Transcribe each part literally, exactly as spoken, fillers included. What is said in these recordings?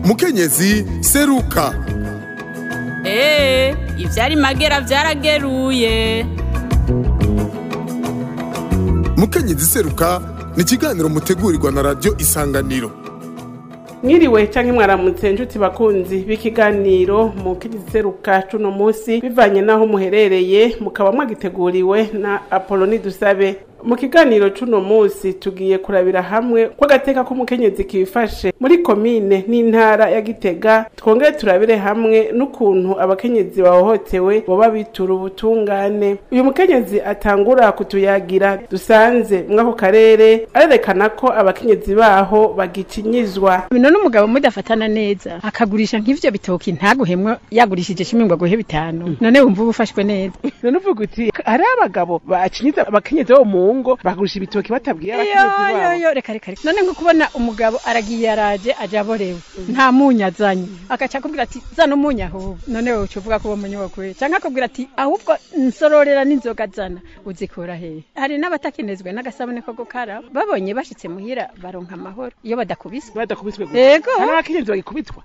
Mukenyezi seruka. Eh, ivyari magera vyarageruye. Mukenyezi seruka ni ikiganiro mutegurirwa na radio Isanganiro. Mwiriwe canke mwaramutse njuti bakunzi b'ikiganiro Mukenyezi seruka cuno musi bivanye naho muherereye mukaba mwagiteguriwe na Apoloni Dusabe. Mu kiganiro cuno musi tugiye kurabira hamwe ko gateka ko mukenyezi kibifashe muri komine n'intara ya Gitega, twongere turabire hamwe n'ukuntu abakenyezi bahohotewe boba bitura ubutungane. Uyu mukenyezi atangura kutuyagira dusanze mwako karere arerekana ko abakenyezi baho bagicinyizwa. None umugabo mudafatana neza akagurisha nk'ivyo bitoki ntaguhemwe yagurishije shimingwa guhe bitanu. None wumva ubufashwe neza. None uvuga uti ari abagabo bacinyiza abakenyezi bo mu ngo bagurisha ibitoki batabwiye abakenyezi babo. Yo yo reka reka. None nko kubona umugabo aragiye araje aje aborewe. Nta munyazanye. Akaca akubwira ati zana umunya ahubwo. None wowe uvuga ko bomunyo kwe. Canka akubwira ati ahubwo nsororera n'inzoga zana uzikora he. Hari n'abatakinezwe n'agasabune ko gukara. Babonye bashitse muhira baronka amahoro. Iyo badakubiswe. Badakubiswe gute? Yego. Hano abakenyezi bagikubitwa.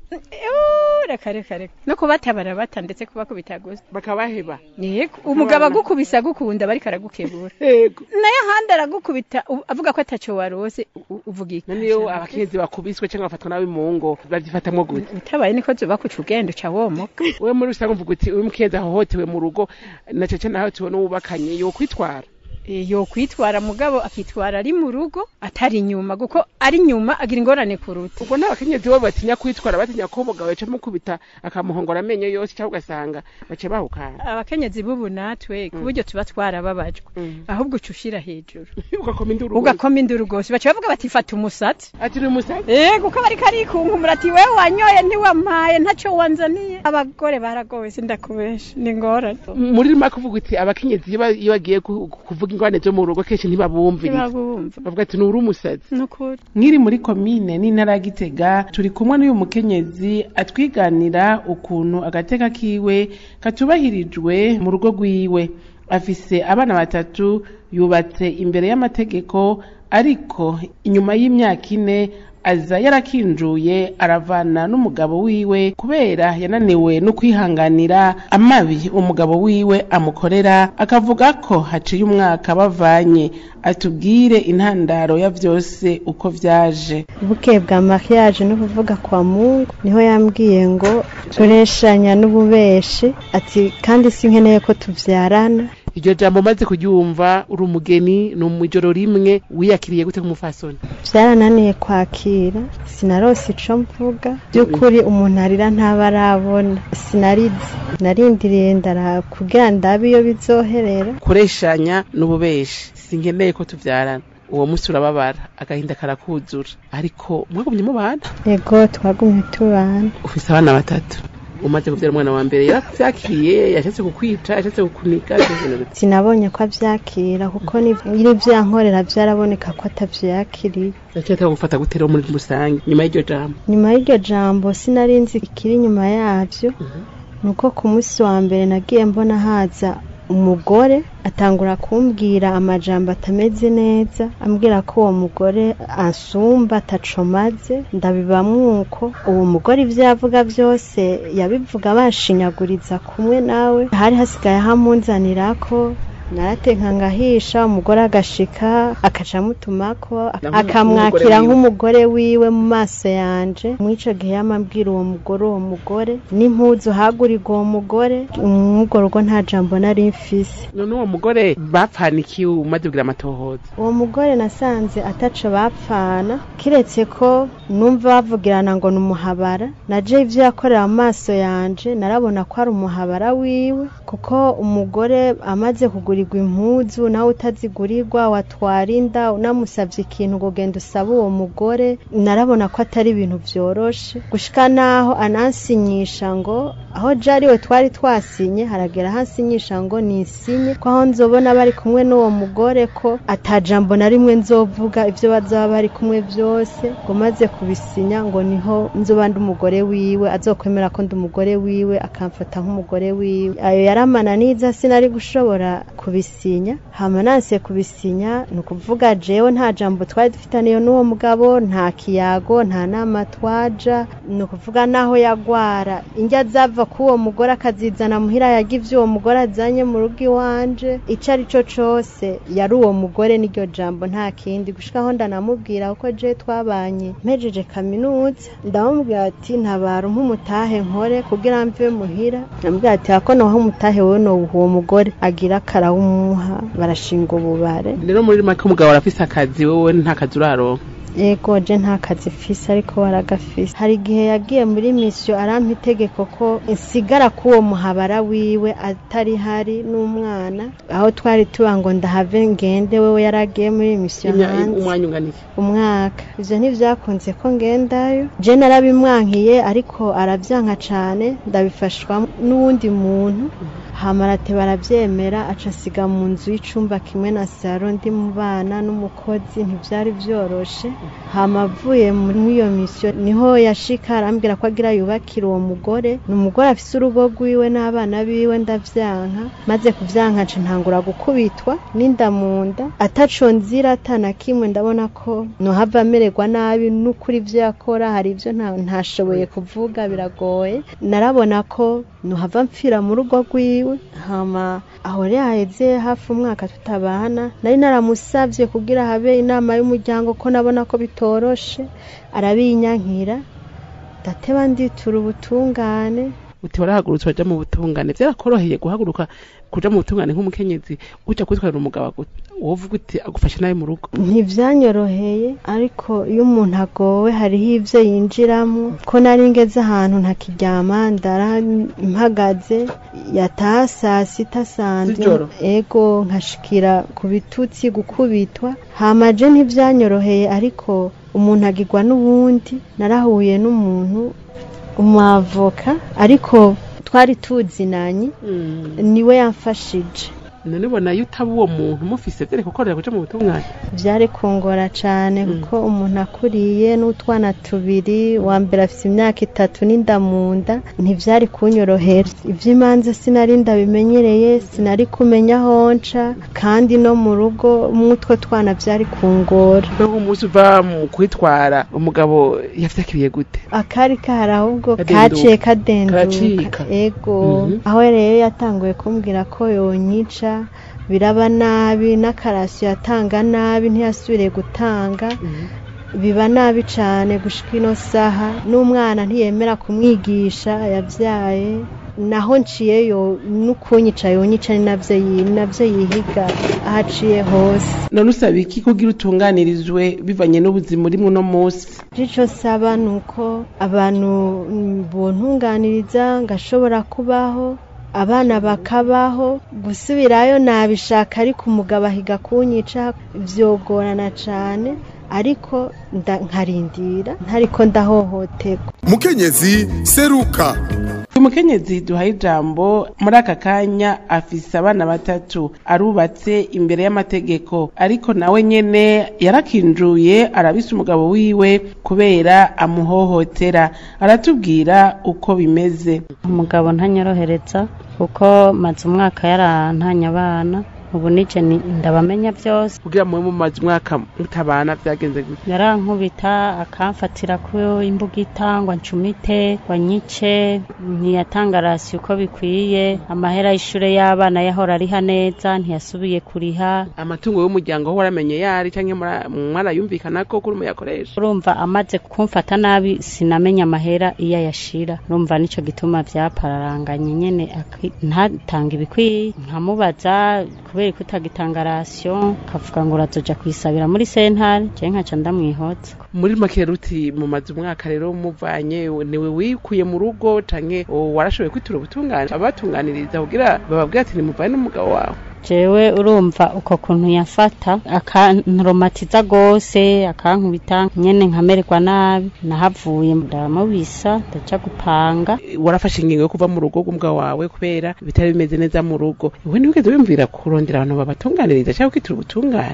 Yo reka reka reka. No kubatabara batandetse kubakubita gusa. Bakabaheba. Yego. Umugabo agukubisa gukunda bari karagukebura. Yego. Handi aragukubita avuga ko ataco warose uvuga iki. Niyo abakenyezi bakubiswe cyangwa bafatwa nabi mu ngo bavyifatamwo gute? Utabaye niko zoba kucugendo ca womoka. Wewe muri rusange uvuga uti uyu mukenyezi ahohotewe mu rugo na cece naho tubona ubakanye yo kwitwara. Yo kwitwara mugabo akitwara ari mu rugo atari inyuma guko ari inyuma agira ingorane kuruta. Ubwo n'abakenyezi bo batinya kwitwara batinya ko umugabo yaca mukubita akamuhongora amenyo yose cyangwa ugasanga bace bahukana. Abakenyezi bubu natwe kuburyo tuba twarababajwe ahubwo ucushira hejuru ugakoma induru ugakoma induru gose bace bavuga bati fata umusatsi ati ni umusatsi eh guko bari kari kunkumura ati wewe wanyoye ntiwampaye ntaco wanzaniye. Abagore baragowe sindakubesha ni ngorane. Muri rima kuvuga uti abakenyezi iyo bagiye kuvuga ingwane zo mu rugo kenshi ntibabumvira bavuga ati nuri umusazi. Nkiri muri komine n'intara ya Gitega turi kumwe n'uyu mukenyezi atwiganira ukuntu agateka kiwe katubahirijwe mu rugo rwiwe. Afise abana batatu, yubatse imbere y'amategeko, ariko inyuma y'imyaka ine aza yarakinjuye aravana n'umugabo wiwe kubera yananiwe no kwihanganira amabi umugabo wiwe amukorera, akavuga ko haciye umwaka bavanye. Atubwire intandaro ya vyose uko vyaje. Buke bwa mariage no kuvuga kwa Mungu niho yambwiye ngo tureshanya n'ububeshi ati kandi sinkeneye ko tuvyarana. Iryo jambo maze kuryumva uri umugeni no mu ijoro rimwe wiyakiriye gute kumufasoni? Vyarananiye kwakira, sinarose ico mvuga. Byukuri umuntu arira ntabarabona. Sinarizi, narindiriye ndara kugira ndabe iyo bizoherera. Kureshanya n'ububeshi sinkeneye ko tuvyarana. Uwo musi urababara agahinda karakuzura, ariko mwagumye mu bana? Yego twagumye tubana. Ufise abana batatu. Umaze kuvyara umwana wa mbere yarakuvyakiye, yashatse kukwica, yashatse kukuniga. Sinabonye ko avyakira kuko n'ibyo byankorera byaraboneka ko atavyakiriye. Yaceta gufata gutera muri rusange nyuma y'iryo jambo. Nyuma y'iryo jambo sinarinzi ikiri nyuma yavyo. Nuko ku musi wa mbere nagiye mbona haza umugore atangura kumbwira amajambo atameze neza, ambwira ko uwo mugore ansumba atacomaze. Ndabibamwuko uwo mugore ivyo yavuga vyose yabivuga bashinyaguriza kumwe nawe. Hari hasigaye hamunzanirako naratenka ngahisha umugore agashika akaca mutumako akamwakira nk'umugore wiwe mu maso yanje. Mwico gihe yamambwira uwo mugore uwo mugore n'impuzu hagurirwa uwo mugore umugore ugo nta jambo nari mfise. None uwo mugore bapfanikiye umaze kugira amatohoza? Uwo mugore nasanze ataco bapfana kiretse ko numva bavugirana ngo numuhabara. Naje ivyo yakorera mu maso yanje narabona ko ari umuhabara wiwe, kuko umugore amaze kugura impuzu nawe utazigurirwa watwarinda unamusavye ikintu ngo genda usaba uwo mugore. Narabona ko atari ibintu vyoroshe gushika naho anansinyisha ngo aho jariwe twari twasinye haragera hansinyisha ngo nisinye ko aho nzobona bari kumwe n'uwo mugore ko atajambo na rimwe nzovuga ivyo bazaba bari kumwe vyose. Ngo maze kubisinya ngo niho nzoba ndi umugore wiwe, azokwemera ko ndi umugore wiwe akamfata nk'umugore wiwe. Ayo yaramana niza sinari gushobora ku kubisinya hama nanse kubisinya ni ukuvuga jewe nta jambo twari dufitaniye n'uwo mugabo nta kiyago nta nama twaja ni ukuvuga naho yagwara indya zava k'uwo mugore akazizana muhira yagiye uwo mugore azanye mu rugo iwanje ico ari cyo cose yari uwo mugore n'iryo jambo nta kindi gushika aho ndanamubwira uko je twabanye mpejeje kaminuza ndamubwira ati ntabara nk'umutahe nkore kugira mve muhira ndamubwira ati hako naho umutahe wewe no uwo mugore agira karawumuha barashinga ububare rero muri make umugabo arafise akazi wewe nta kazi uraronka Ego je nta kazi fise ariko waragafise hari igihe yagiye muri mission arampa itegeko ko insigara kuwo muhabara wiwe atari hari n'umwana aho twari tuba ngo ndahave ngende wewe yaragiye muri mission hanze umwanya unganiye umwaka ivyo ntivyakunze ko ngendayo je narabimwankiye ariko aravyanka cane ndabifashwa n'uwundi muntu hamarate baravyemera aca siga mu nzu y'icumba kimwe na saro ndi mu bana n'umukozi ntivyari vyoroshe hamavuye muri iyo mission niho yashika arambwira ko agira yubakira uwo mugore n'umugore afise urugo rwiwe n'abana biwe ndavyanka maze kuvyanka nca ntangura gukubitwa n'inda munda ataco nzira atana kimwe ndabona ko no hava amererwa nabi n'ukuri ivyo yakora hari ivyo ntashoboye kuvuga biragoye narabona ko no hava mpfira mu rugo rwiwe hama aho yaheze hafi umwaka tutabana nari naramusavye kugira habe inama y'umuryango ko nabona ko bitoroshe arabinyankira dateba nditura ubutungane uti warahagurutse waja mu butungane vyarakoroheye guhaguruka kuja mu butungane nk'umukenyezi uja kwitwarira umugabo wovuga uti agufashe nawe mu rugo ntivyanyoroheye ariko iyo umuntu agowe hariho ivyo yinjiramwo ko nari ngeze ahantu ntakiryama ndara mpagaze yataha saa sita sandi ego nkashikira ku bitutsi gukubitwa hamaje ntivyanyoroheye ariko umuntu agirwa n'ubundi narahuye n'umuntu umwavoka ariko twari tuzinanye niwe yamfashije none bona yutaba uwo muntu mufise vyari gukorera kuja mu butungane vyari kungora cane kuko umuntu akuriye n'utwana tubiri wa mbere afise imyaka itatu n'inda munda ntivyari kunyorohera ivy'imanza sinari ndabimenyereye sinari kumenya honca kandi no mu rugo mwutwo twana vyari kungora no umunsi uva mu kwitwara umugabo yavyakiriye gute akari kahari ahubwo kaciye kadenduka ego aho rero yatanguye kumbwira ko yonyica biraba nabi n'akarasiyo yatanga nabi ntiyasubire gutanga biba nabi cane gushika ino saha n'umwana ntiyemera kumwigisha yavyaye naho nciyeyo n'ukunyica yonyica ni navyo navyo yihiga ahaciye hose none usaba iki kugira utunganirizwe bivanye n'ubuzima urimwo no musi ico saba nuko abantu bontunganiriza ngashobora kubaho abana bakabaho gusubirayo nabishaka ariko umugabo ahiga kunyica vyogorana cane ariko nkarindira ntariko ndahohoterwa mukenyezi seruka umukenyezi duhaye ijambo muri aka kanya afise abana batatu arubatse imbere y'amategeko ariko nawe nyene yarakinjuye arabise umugabo wiwe kubera amuhohotera aratubwira uko bimeze umugabo ntanyorohereza kuko maze umwaka yarantanya abana ubu nije ndabamenya byose kugira mu mu mazi mwaka mutabana byagenze gute yarankubita akamfatira ko imbugita ngo ncumite wanyice ntiyatanga rasi uko bikwiye amahera y'ishure y'abana yahora ari haneza ntiyasubiye kuriha amatungo y'umuryango ho waramenye yari canke mwarayumvikana ko kuri muyakoresha urumva amaze kumfata nabi sinamenya amahera iya yashira urumva nico gituma vyapararanganye nyene ntatanga ibikwiye nkamubaza kubera kutagitanga rasiyo kavuga ngo urazoja kwisabira muri sentare je nkaca ndamwihotsa muri make ruti mu mazi umwaka rero muvanye niwe wikuye mu rugo canke warashoboye kwitura ubutungane abatunganiriza kugira bababwira ati nimuvane n'umugabo wawe jewe urumva uko kuntu yafata akanromatiza gose akankubita nyene nkamererwa nabi nahavuye ndamubisa ndaca gupanga warafashe ingingo yo kuva mu rugo rw'umugabo wawe kubera bitari bimeze neza mu rugo we ntiwigeze wiyumvira kurondera abantu babatunganiriza cyangwa kwitura ubutungane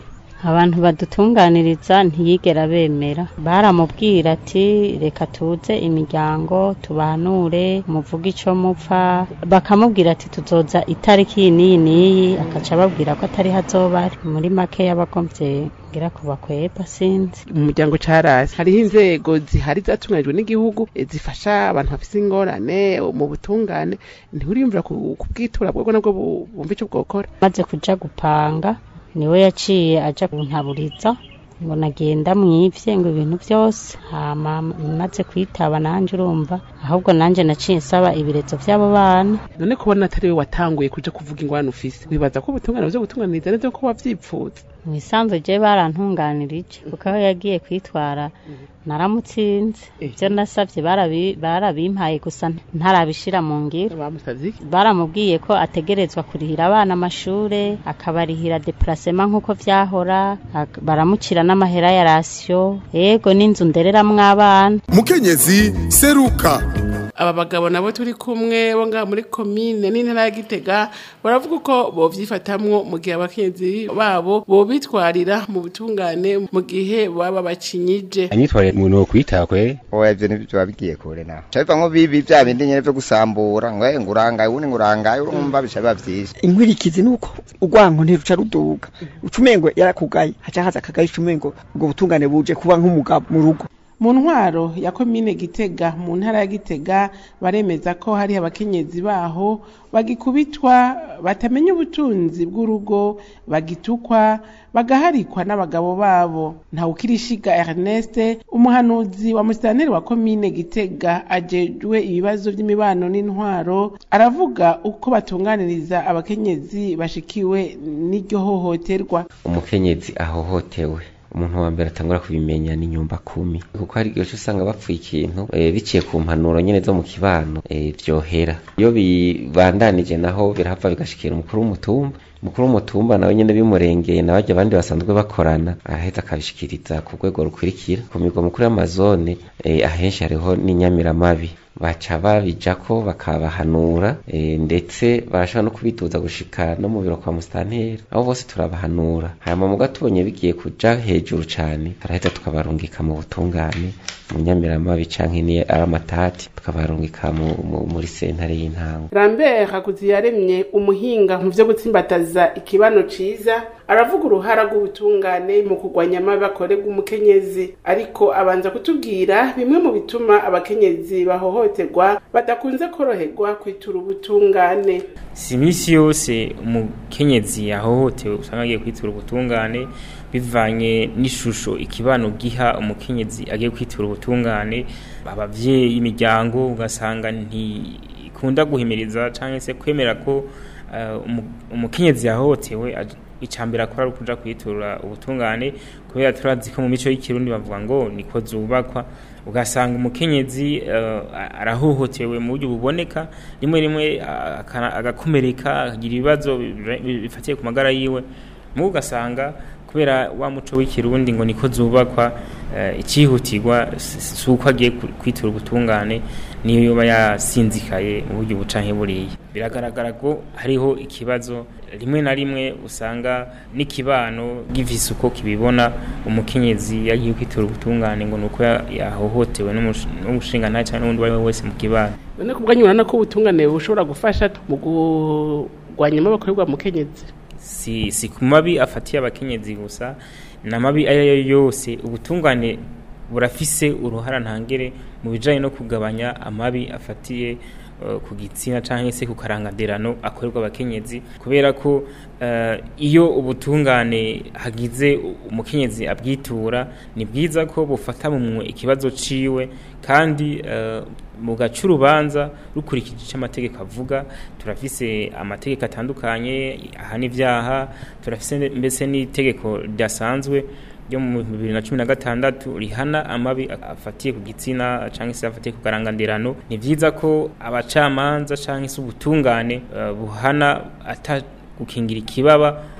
abantu badutunganiriza ntiyigera bemera baramubwira ati reka tuze imiryango tubanure muvuga ico mupfa bakamubwira ati tuzoza itariki n'iyi n'iyi akaca babwira ko atari hazobari muri make y'abagomvye ngira kubakweba sinzi mu muryango carasi hariho inzego zihari zatunganijwe n'igihugu zifasha abantu bafise ingorane mu butungane ntihuriyumvira kubwitura bwo nabwo bumva ico bwokora maze kuja gupanga niwe yaciye aja kuntaburiza ngo nagenda mwivye ngo ibintu byose hama maze kwitaba nanje urumva ahubwo nanje naciye nsaba ibirezo vy'abo bana none kubona atari we watanguye kuja kuvuga ingwano ufise wibaza ko ubutungane bwo gutunganiriza neza ko wavyipfuza mwisanzwe je barantunganirije kuko aho yagiye kwitwara naramutsinze ivyo nasavye barabimpaye gusa ntarabishira mu ngiro baramubwiye ko ategerezwa kurihira abana amashure akabarihira deplacement nk'uko vyahora baramucira n'amahera ya rasiyo yego n'inzu ndereramwo abana mukenyezi seruka aba bagabo nabo turi kumwe bo ngaha muri komine n'intara ya Gitega baravuga ko bovyifatamwo mu gihe abakenyezi babo bobitwarira mu butungane mu gihe baba bacinyije anyitware umuntu wo kwitakwe oya ivyo nivyo babigiye kure naho cyava nko bibi bya bindi nyene byo gusambura ngo ngurangaye ubundi ngurangaye urumva bica bavyisha inkwirikizi nuko ugwanko ntiruca ruduga ucumengo yarakugaye haca haza akagaye ucumengo ngo butungane buje kuba nk'umugabo mu rugo mu ntwaro ya komine Gitega mu ntara ya Gitega baremeza ko hari abakenyezi baho bagikubitwa batamenya ubutunzi bw'urugo bagitukwa bagaharikwa n'abagabo babo Ntawukirishiga Ernest umuhanuzi wa musitanteri wa komine Gitega ajejwe ibibazo by'imibano n'intwaro aravuga uko batunganiriza abakenyezi bashikiwe n'iryo hohoterwa umukenyezi ahohotewe umuntu wa mbere atangura kubimenya ni nyumba kumi kuko hari igihe usanga bapfuye ikintu e, biciye ku mpanuro nyene zo mu kibano e, vyohera iyo bibandanije naho birahava bigashikira umukuru w'umutumba umukuru w'umutumba nawe nyene bimurengeye nabaje abandi basanzwe bakorana aheza akabishikiriza ku rwego rukurikira ku migwa mukuru y'amazone e, ahenshi hariho n'inyamiramabi baca babijako bakabahanura e, ndetse barashobora no kubituza gushika no mu biro kwa musitanteri abo bose turabahanura hanyuma mu gatubonye bigiye kuja hejuru cane araheza tukabarungika mu butungane mu nyamiramabi canke ni aramatati tukabarungika muri sentare y'intango. Lambert Hakuziyaremye umuhinga mu vyo gutsimbataza ikibano ciza aravuga uruhara rw'ubutungane mu kugwanya amabi bakorerwa umukenyezi ariko abanza kutubwira bimwe mu bituma abakenyezi bahohoterwa badakunze koroherwa kwitura ubutungane. Si misi yose umukenyezi yahohotewe usanga agiye kwitura ubutungane bivanye n'ishusho ikibano giha umukenyezi agiye kwitura ubutungane abavyeyi imiryango ugasanga ntikunda guhimiriza canke se kwemera ko uh, umukenyezi yahohotewe icambere akora kuja kwitura ubutungane kubera turazi ko mu mico y'ikirundi bavuga ngo niko zubakwa ugasanga umukenyezi uh, arahohotewe mu buryo buboneka rimwe rimwe agakomereka akagira ibibazo bifatiye ku magara yiwe mu ugasanga kubera wa muco w'ikirundi ngo niko zubakwa uh, icihutirwa suko agiye kwitura ubutungane niyo yoba yasinzikaye mu buryo bucanke buriye biragaragara ko hariho ikibazo rimwe na rimwe usanga n'ikibano givise uko kibibona umukenyezi yagiye kwitura ubutungane ngo nuko yahohotewe n'umushinga nta cyane n'undi wari wese mu kibano none kubwanyurana ko ubutungane bushobora gufasha mu kugwanya amabakorerwa mukenyezi si si kumabi afatiye abakenyezi gusa namabi ayo yose ubutungane burafise uruhara ntangere mu bijanye no kugabanya amabi afatiye uh, ku gitsina canke se ku karangaderano akorerwa abakenyezi kubera ko uh, iyo ubutungane hagize umukenyezi abwitura ni bwiza ko bufata mu ikibazo ciwe kandi uh, mu gacurubanza rukurikije cy'amategeko avuga turafise amategeko atandukanye aha n'ivyaha turafise mbese n'itegeko ryasanzwe yo mu bibiri na cumi na gatandatu rihana amabi afatiye ku gitsina canke se afatiye ku karangandirano ni vyiza ko abacamanza canke se ubutungane uh, buhana ata gukingira ikibaba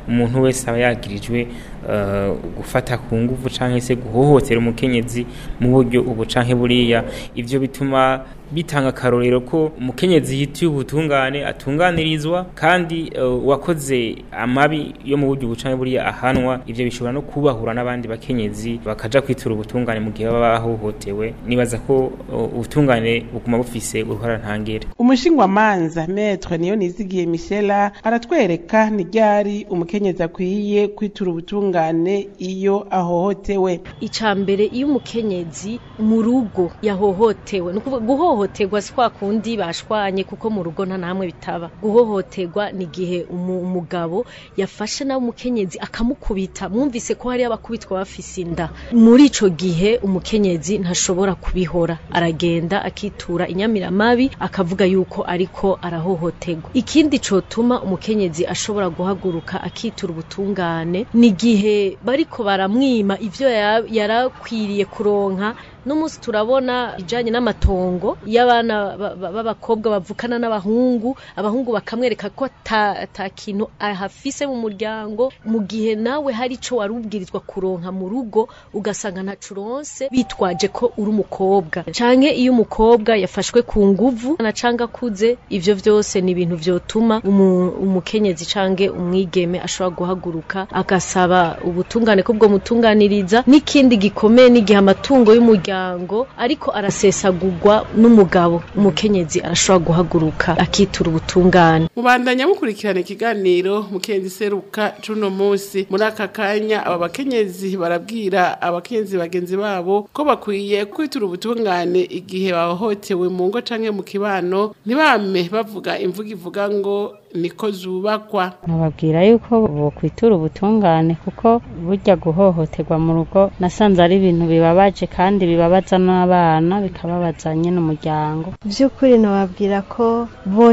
umuntu wese aba yagirijwe uh, gufata ku nguvu canke se guhohotera umukenyezi mu buryo ubu canke buriya. Ivyo bituma bitanga karorero ko umukenyezi yitiye ubutungane atunganirizwa kandi uh, wakoze amabi yo mu buryo bucanke buriya ahanwa. Ivyo bishobora no kubahura n'abandi bakenyezi bakaja kwitura ubutungane mu gihe baba bahohotewe. Nibaza ko uh, ubutungane buguma bufise uruhara ntangere. Umushingwamanza Maître Niyonizigiye Michela aratwereka ni ryari umukenyezi akwiye kwitura ubutungane iyo ahohotewe. Icambere iyo umukenyezi mu rugo yahohotewe no guhohoterwa kwa kundi bashwanye kuko mu rugo nta namwe bitaba. Guhohoterwa ni gihe umugabo yafashe na umukenyezi akamukubita, mwumvise ko hari abakubitwa bafise inda. Muri ico gihe umukenyezi ntashobora kubihora, aragenda akitura inyamiramabi akavuga yuko ariko arahohoterwa. Ikindi cotuma umukenyezi ashobora guhaguruka akitura ubutungane ni gihe bariko baramwima ivyo yarakwiriye kuronka. N'umunsi turabona ijanye n'amatongo y'abana b'abakobwa bavukana n'abahungu, abahungu bakamwereka ko ata kintu ahafise mu muryango, mu gihe nawe hari ico warubwirizwa kuronka mu rugo ugasanga ntacuronse, bitwaje ko uri umukobwa. Canke iyo umukobwa yafashwe ku nguvu na canga kuze, ivyo vyose ni ibintu vyotuma umukenyezi canke umwigeme ashobora guhaguruka agasaba ubutungane ko bwo mutunganiriza. N'ikindi gikomeye n'igihe amatungo y'umuryango ariko arasesagurwa n'umugabo, umukenyezi arashobora guhaguruka akitura ubutungane. Mubandanya mukurikirana ikiganiro Mukenyezi Seruka cuno munsi. Muri aka kanya aba bakenyezi barabwira abakenyezi bagenzi babo ko bakwiye kwitura ubutungane igihe bahohotewe mu ngo canke mu kibano, ntibame bavuga imvuga ivuga ngo niko zubakwa. Nababwira yuko bo kwitura ubutungane kuko burya guhohoterwa mu rugo nasanze ari ibintu bibabaje kandi bibabaza n'abana bikababaza nyine umuryango. By'ukuri nababwira ko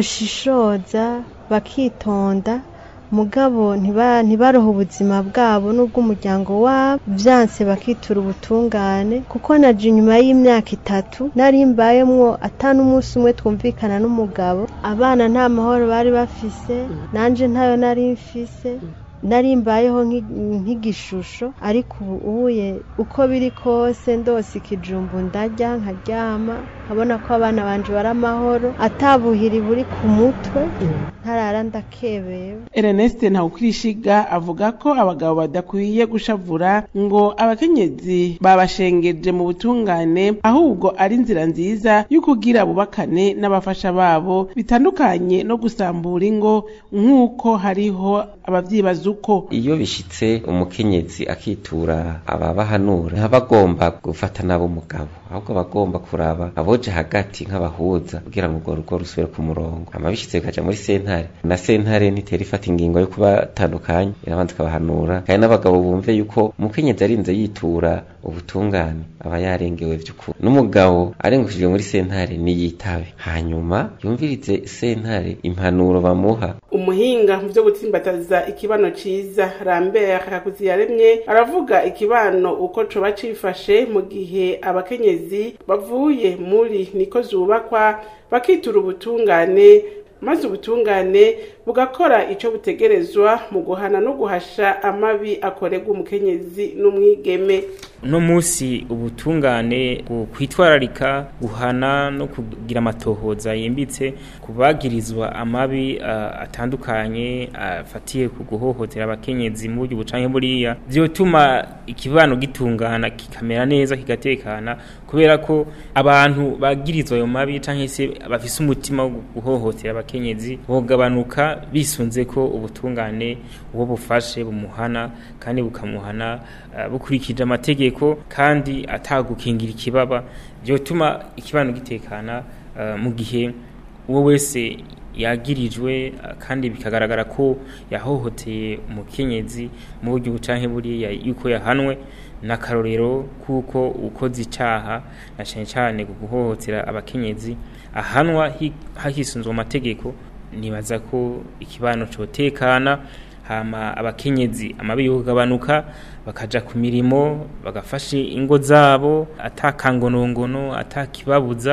boshishoza bakitonda, mugabo ntibaroha ubuzima bwabo n'ubw'umuryango wabo, vyanse bakitura ubutungane. Kuko naje inyuma y'imyaka itatu nari mbayemwo atanu umunsi umwe twumvikana n'umugabo, abana nta mahoro bari bafise, nanje ntayo nari mfise, nari mbayeho nk'igishusho. Ariko ubuye uko biri kose ndose ikijumbu ndarya nkaryama, nkabona ko abana banje bari amahoro, atabuhiri buri ku mutwe, ntarara ndakebeye. Ernest Ntawukwishiga avuga ko abagabo badakwiye gushavura ngo abakenyezi babashengeje mu butungane, ahubwo ari inzira nziza y'ukugira bubakane n'abafasha babo, bitandukanye no gusambura ingo nk'uko hariho abavyibaza uko. Iyo bishitse umukenyezi akitura ababahanura, ntabagomba gufata nabo umugabo, ahubwo bagomba kuraba aboje hagati nk'abahuza kugira ngo urwo rugo rusubire ku murongo. Amabishitse bikaja muri sentare, na sentare ntitera ifata ingingo yo kubatandukanya, irabanza ikabahanura. Kandi n'abagabo bumve yuko umukenyezi arinze yitura ubutungane aba yarengewe vy'ukuri, n'umugabo arengushijwe muri sentare niyitabe, hanyuma yumvirize sentare impanuro bamuha. Umuhinga mu byo gutsimbataza ikibano ciza Lambert Kakuziyaremye aravuga ikibano uko coba cifashe mu gihe abakenyezi bavuye muri niko zubakwa bakitura ubutungane, maze ubutungane bugakora ico butegerezwa mu guhana no guhasha amabi akorerwa umukenyezi n'umwigeme. No musi ubutungane kwitwararika guhana no kugira amatohoza yimbitse kubagirizwa amabi uh, atandukanye afatiye uh, ku guhohotera abakenyezi mu buryo bucanke buriya, vyotuma ikibano gitungana kikamera neza kigatekana, kubera ko abantu bagirizwa ayo mabi canke se bafise umutima wo guhohotera abakenyezi bogabanuka bisunze ko ubutungane uwo bufashe bumuhana kandi bukamuhana uh, bukurikije amategeko kandi atagukingira ikibaba, byotuma ikibano gitekana uh, mu gihe uwo wese yagirijwe uh, kandi bikagaragara ko yahohoteye umukenyezi mu buryo bucanke buriya yuko yahanwe n'akarorero kuko ukoze icaha na cyane cyane guhohotera abakenyezi ahanwa hahisunzwe amategeko. Nibaza ko ikibano cotekana, hama abakenyezi amabi yogabanuka bakaja ku mirimo bagafashe ingo zabo atakangonongono atakibabuza,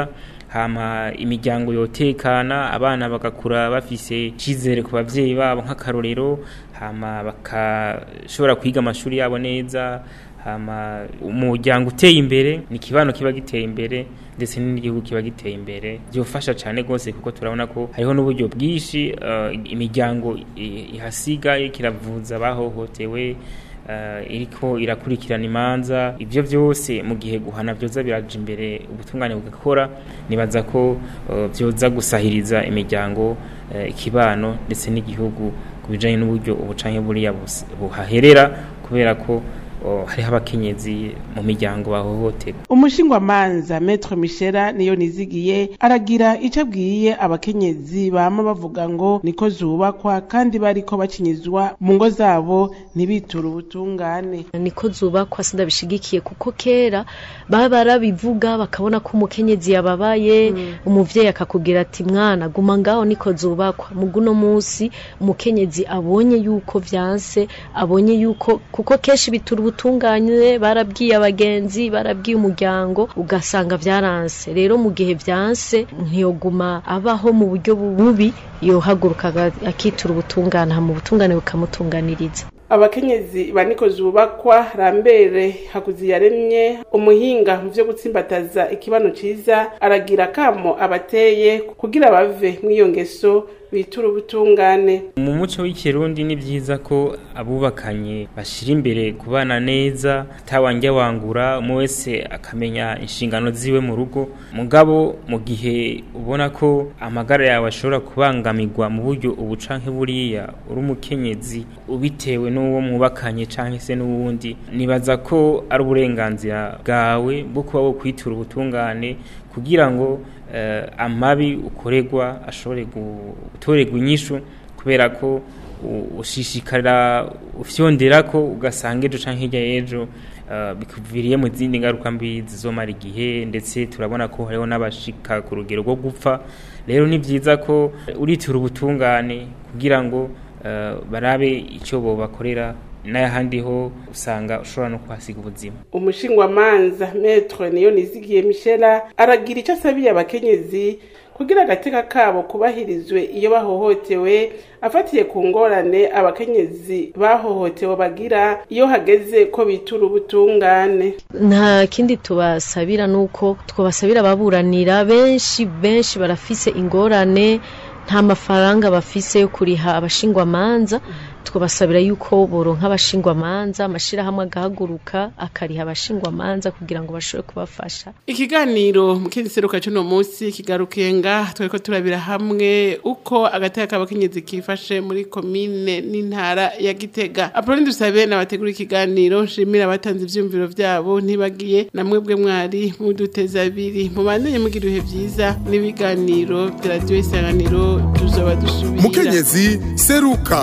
hama imiryango yotekana abana bagakura bafise icizere ku bavyeyi babo nk'akarorero hama bakashobora kwiga amashuri yabo neza hama umuryango uteye imbere ni kibano kiba giteye imbere ndetse n'igihugu kiba giteye imbere byofasha cyane gose kuko turabona ko hariho n'uburyo bwishi uh, imiryango ihasiga kiravuza bahohotewe uh, iriko irakurikirana imanza ivyo byose mu gihe guhana byoza biraje imbere ubutungane bugakora nibaza ko uh, byoza gusahiriza imiryango uh, ikibano ndetse n'igihugu kubijanye n'uburyo ubucanke buriya buhaherera kubera ko Oh, hari abakenyezi mu miryango bahohoterwa. Umushingwamanza Maître Michela niyo nizigiye aragira ico abwiye abakenyezi bama bavuga ngo niko zubakwa kandi bariko bacinyizwa mu ngo zabo ntibitura ubutungane. Niko zubakwa sindabishigikiye kuko kera baba barabivuga bakabona ko umukenyezi yababaye mm. umuvyeyi akakubwira ati mwana guma ngaho niko zubakwa muguno musi umukenyezi abonye yuko vyanse abonye yuko kuko keshi bitura ubutunganye barabwiye abagenzi barabwiye umuryango ugasanga vyaranse rero mu gihe vyanse ntiyoguma abaho mu buryo bubi yohaguruka akitura ubutungane mu butungane bukamutunganiriza. Abakenyezi baniko zubakwa Rambere Hakuziyaremye umuhinga mu vyo gutsimbataza ikibano ciza aragira kamo abateye kugira bave mwiyo ngeso bitura ubutungane. Mu muco w'ikirundi ni vyiza ko abubakanye bashira imbere kubana neza tawanja wangura umwe wese akamenya inshingano ziwe mu rugo mugabo mu gihe ubona ko amagara yawe ashobora kubangamirwa mu buryo ubucanke buriya uri umukenyezi ubitewe n'uwo mwubakanye canke se n'uwundi nibaza ko ari uburenganzira bwawe bwo kuba wo kwitura ubutungane kugira ngo uh, amabi ukoregwa ashobore gutorerwa inyishu kubera ko ushishikarira ufyondera ko ugasanga ejo canke hirya y'ejo uh, bikuviriye mu zindi ngaruka mbi zizomara igihe ndetse turabona ko hariho n'abashika ku rugero rwo gupfa rero ni vyiza ko uritura ubutungane kugira ngo uh, barabe ico bo bakorera n'ahandi ho usanga ushobora no kwasiga ubuzima. Umushingwamanza Maître niyo nizigiye Michela aragira ico asabiye abakenyezi kugira agateka kabo kubahirizwe iyo bahohotewe afatiye ku ngorane abakenyezi bahohotewe bagira iyo hageze ko bitura ubutungane. Nta kindi tubasabira nuko twabasabira baburanira benshi benshi barafise ingorane nta mafaranga bafise yo kuriha abashingwamanza twabasabira yuko boronka abashingwamanza amashira hamwe agahaguruka akariha abashingwamanza kugira ngo bashobore kubafasha. Ikiganiro mu kinseruka cyo no munsi kigarukenga tweko turabira hamwe uko agateka k'abakenyezi kifashe muri commune n'intara ya Gitega. Apolline Dusabe nabategura ikiganiro nshimira abatanze ivyumviro vyabo ntibagiye namwe bwe mwari mu duteza abiri mu bandanye mugira ibihe vyiza n'ibiganiro bya Radio Isanganiro tuzoba dusubira. Mukenyezi seruka.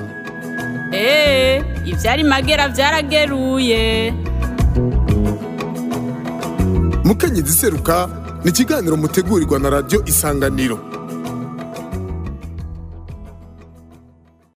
Eh, ivyari magera vyarageruye. Mukenyezi seruka ni ikiganiro mutegurirwa na Radio Isanganiro.